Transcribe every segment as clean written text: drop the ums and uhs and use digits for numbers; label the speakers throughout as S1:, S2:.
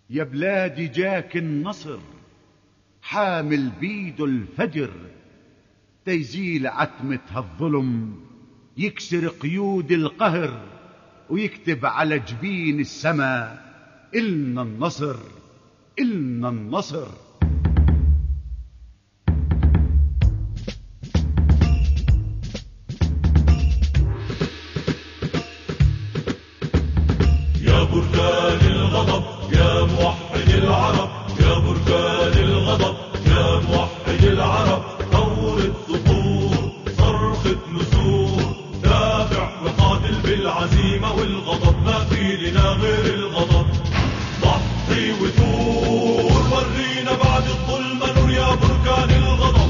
S1: يا بلادي جاك النصر حامل بيده الفجر، تيزيل عتمة هالظلم يكسر قيود القهر، ويكتب على جبين السما إلنا النصر إلنا النصر.
S2: يا بركان الغضب يا موحد العرب، يا بركان الغضب يا موحد العرب، ثورة صخور صرخة نسور، دافع وقاتل بالعزيمة والغضب، ما في لنا غير الغضب، ضحي وثور ورينا بعد الظلم نور يا بركان الغضب.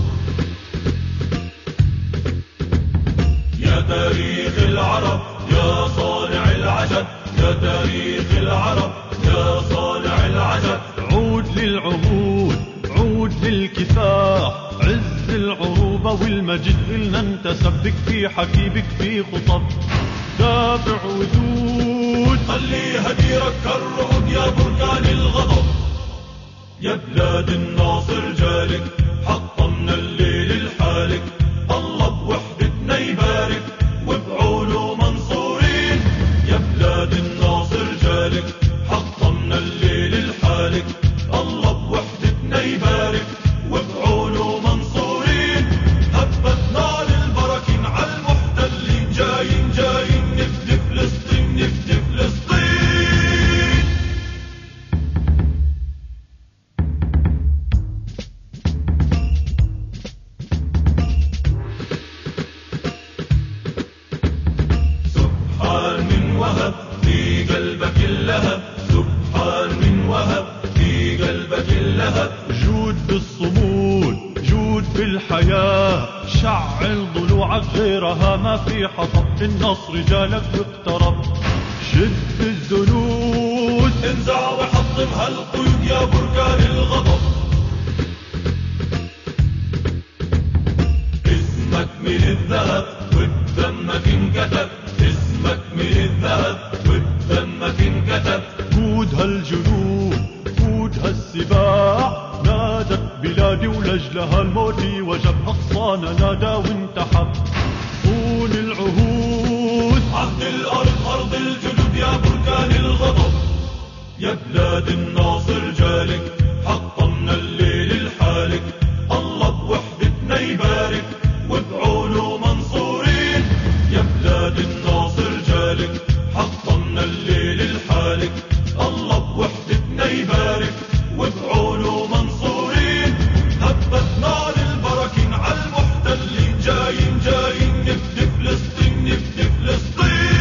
S2: يا تاريخ العرب يا صانع العجب، يا تاريخ العرب يا صانع العجب،
S3: عود للعهود عود للكفاح، عز العروبة والمجد إلنا انتسب، بك في حكي بك في خطب، دافع وجود
S2: خلي هديرك كالرعود يا بركان الغضب. يا بلاد الناصر جالك حطمنا الليل الحالك، الله بوحدتنا يبارك وبعونه منصورين. يا بلاد الناصر جالك حطمنا الليل الحالك، الله بوحدتنا يبارك وبعونه منصورين. هبت نار البراكين على المحتلين، جايين جايين نفدي فلسطين نفدي فلسطين. سبحان من وهب في قلبك اللهب، سبحان من وهب في قلبك اللهب،
S3: جود بالصمود جود بالحياة، شعل ضلوعك غيرها ما في حطب، النصر جالك واقترب، شد الزنود
S2: انزع وحطم هالقيود يا بركان الغضب. اسمك من الذهب وبدمك انكتب، اسمك من الذهب وبدمك انكتب،
S3: قود هالجنود قود هالسباع، نادت بلادي ولجلها الموت وجب، أقصانا نادى وانتحب، صون العهود
S2: عهد الأرض أرض الجدود يا بركان الغضب. يا بلاد الناصر جالك حطمنا الليل الحالك، الله بوحدتنا يبارك وبعونه منصورين. يا بلاد الناصر جالك حطمنا الليل الحالك، الله بوحدتنا يبارك وبعونه منصورين. هبت نار البراكين على المحتلين، جايين جايين نفدي فلسطين نفدي فلسطين.